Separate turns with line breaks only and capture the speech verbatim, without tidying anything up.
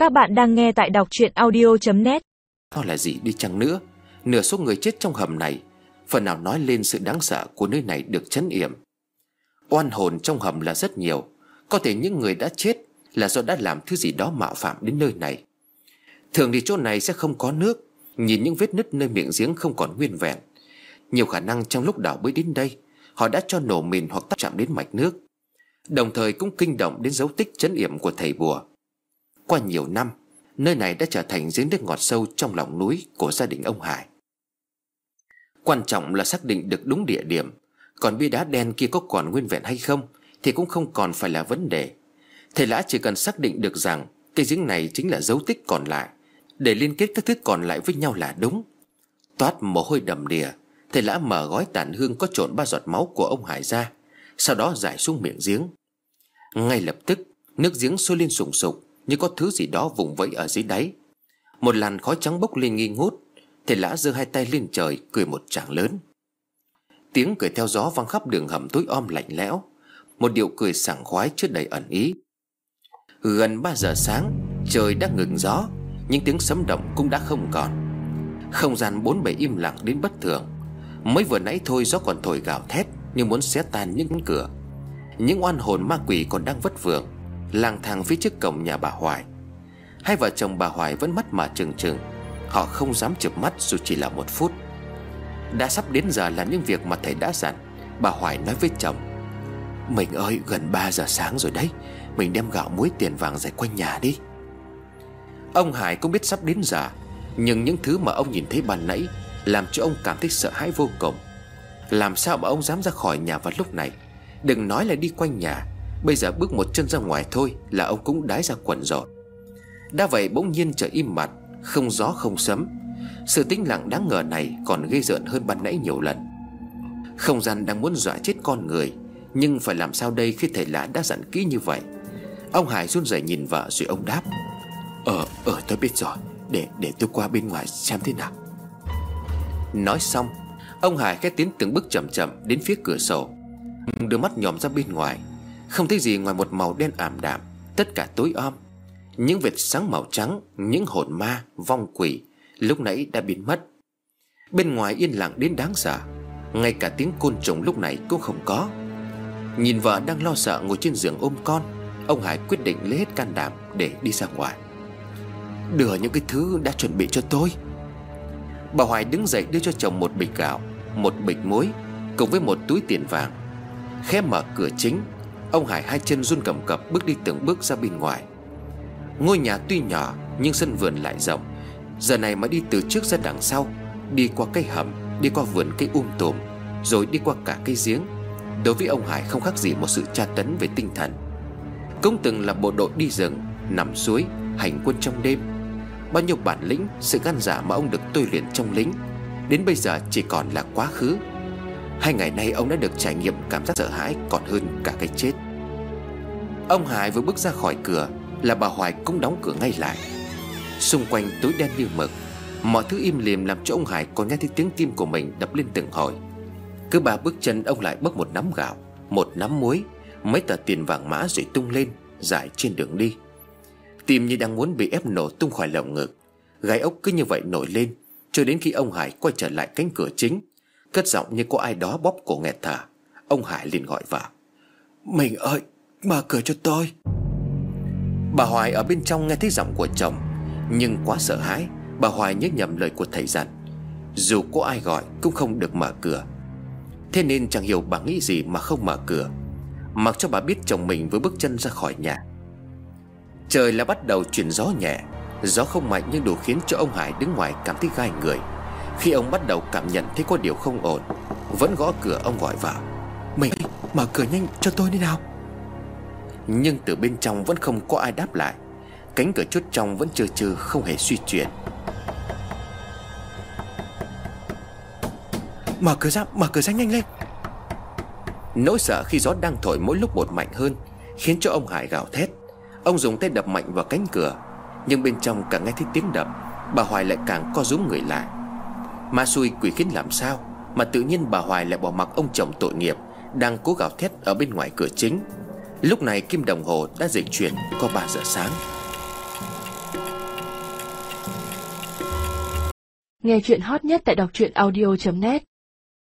Các bạn đang nghe tại đọc truyện audio chấm net.
Nó là gì đi chăng nữa, nửa số người chết trong hầm này phần nào nói lên sự đáng sợ của nơi này được trấn yểm. Oan hồn trong hầm là rất nhiều. Có thể những người đã chết là do đã làm thứ gì đó mạo phạm đến nơi này. Thường thì chỗ này sẽ không có nước. Nhìn những vết nứt nơi miệng giếng không còn nguyên vẹn, nhiều khả năng trong lúc đào bới đến đây họ đã cho nổ mìn hoặc tác chạm đến mạch nước. Đồng thời cũng kinh động đến dấu tích trấn yểm của thầy bùa. Qua nhiều năm, nơi này đã trở thành giếng nước ngọt sâu trong lòng núi của gia đình ông Hải. Quan trọng là xác định được đúng địa điểm. Còn bia đá đen kia có còn nguyên vẹn hay không thì cũng không còn phải là vấn đề. Thầy Lã chỉ cần xác định được rằng cái giếng này chính là dấu tích còn lại, để liên kết các thứ còn lại với nhau là đúng. Toát mồ hôi đầm đìa, thầy Lã mở gói tàn hương có trộn ba giọt máu của ông Hải ra, sau đó rải xuống miệng giếng. Ngay lập tức nước giếng sôi lên sùng sục, như có thứ gì đó vùng vẫy ở dưới đáy. Một làn khói trắng bốc lên nghi ngút. Thầy Lã giơ hai tay lên trời cười một tràng lớn. Tiếng cười theo gió vang khắp đường hầm tối om lạnh lẽo, một điệu cười sảng khoái chứa đầy ẩn ý. Gần ba giờ sáng, trời đã ngừng gió, những tiếng sấm động cũng đã không còn. Không gian bốn bề im lặng đến bất thường. Mới vừa nãy thôi gió còn thổi gào thét như muốn xé tan những cánh cửa. Những oan hồn ma quỷ còn đang vất vưởng lang thang phía trước cổng nhà bà Hoài. Hai vợ chồng bà Hoài vẫn mắt mà trừng trừng. Họ không dám chợp mắt dù chỉ là một phút. Đã sắp đến giờ làm những việc mà thầy đã dặn. Bà Hoài nói với chồng: "Mình ơi, gần ba giờ sáng rồi đấy, mình đem gạo muối tiền vàng rải quanh nhà đi." Ông Hải cũng biết sắp đến giờ, nhưng những thứ mà ông nhìn thấy ban nãy làm cho ông cảm thấy sợ hãi vô cùng. Làm sao mà ông dám ra khỏi nhà vào lúc này? Đừng nói là đi quanh nhà, bây giờ bước một chân ra ngoài thôi là ông cũng đái ra quần rồi. Đã vậy bỗng nhiên trời im bặt, không gió không sấm. Sự tĩnh lặng đáng ngờ này còn ghê rợn hơn ban nãy nhiều lần. Không gian đang muốn dọa chết con người, nhưng phải làm sao đây khi thầy Lã đã dặn kỹ như vậy? Ông Hải run rẩy nhìn vợ rồi ông đáp: Ờ, ờ tôi biết rồi, Để để tôi qua bên ngoài xem thế nào." Nói xong, ông Hải khẽ tiến từng bước chậm chậm đến phía cửa sổ. Đôi mắt nhòm ra bên ngoài, không thấy gì ngoài một màu đen ảm đạm. Tất cả tối om. Những vệt sáng màu trắng, những hồn ma, vong quỷ lúc nãy đã biến mất. Bên ngoài yên lặng đến đáng sợ, ngay cả tiếng côn trùng lúc này cũng không có. Nhìn vợ đang lo sợ ngồi trên giường ôm con, ông Hải quyết định lấy hết can đảm để đi ra ngoài. "Đưa những cái thứ đã chuẩn bị cho tôi." Bà Hoài đứng dậy đưa cho chồng một bịch gạo, một bịch muối cùng với một túi tiền vàng. Khẽ mở cửa chính, ông Hải hai chân run cầm cập bước đi từng bước ra bên ngoài. Ngôi nhà tuy nhỏ nhưng sân vườn lại rộng. Giờ này mà đi từ trước ra đằng sau, đi qua cây hầm, đi qua vườn cây um tùm, rồi đi qua cả cây giếng, đối với ông Hải không khác gì một sự tra tấn về tinh thần. Cũng từng là bộ đội đi rừng, nằm suối, hành quân trong đêm. Bao nhiêu bản lĩnh, sự gan dạ mà ông được tôi luyện trong lính, đến bây giờ chỉ còn là quá khứ. Hai ngày nay ông đã được trải nghiệm cảm giác sợ hãi còn hơn cả cái chết. Ông Hải vừa bước ra khỏi cửa là bà Hoài cũng đóng cửa ngay lại. Xung quanh tối đen như mực, mọi thứ im lìm làm cho ông Hải còn nghe thấy tiếng tim của mình đập lên từng hồi. Cứ ba bước chân ông lại bốc một nắm gạo, một nắm muối, mấy tờ tiền vàng mã rồi tung lên rải trên đường đi. Tim như đang muốn bị ép nổ tung khỏi lồng ngực. Gai ốc cứ như vậy nổi lên cho đến khi ông Hải quay trở lại cánh cửa chính, cất giọng như có ai đó bóp cổ nghẹt thở. Ông Hải liền gọi vợ: "Mình ơi, mở cửa cho tôi." Bà Hoài ở bên trong nghe thấy giọng của chồng, nhưng quá sợ hãi, bà Hoài nhớ nhầm lời của thầy dặn, dù có ai gọi cũng không được mở cửa. Thế nên chẳng hiểu bà nghĩ gì mà không mở cửa, mặc cho bà biết chồng mình vừa bước chân ra khỏi nhà. Trời là bắt đầu chuyển gió nhẹ. Gió không mạnh nhưng đủ khiến cho ông Hải đứng ngoài cảm thấy gai người. Khi ông bắt đầu cảm nhận thấy có điều không ổn, vẫn gõ cửa ông gọi vợ: "Mình mở cửa nhanh cho tôi đi nào." Nhưng từ bên trong vẫn không có ai đáp lại. Cánh cửa chốt trong vẫn trơ trơ không hề suy chuyển. "Mở cửa ra, mở cửa ra nhanh lên." Nỗi sợ khi gió đang thổi mỗi lúc một mạnh hơn khiến cho ông Hải gào thét. Ông dùng tay đập mạnh vào cánh cửa, nhưng bên trong càng nghe thấy tiếng đập. Bà Hoài lại càng co rúm người lại. Ma xui quỷ khiến làm sao mà tự nhiên bà Hoài lại bỏ mặc ông chồng tội nghiệp đang cố gào thét ở bên ngoài cửa chính. Lúc này kim đồng hồ đã dịch chuyển qua ba giờ sáng.
Nghe chuyện hot nhất tại đọc truyện audio chấm net.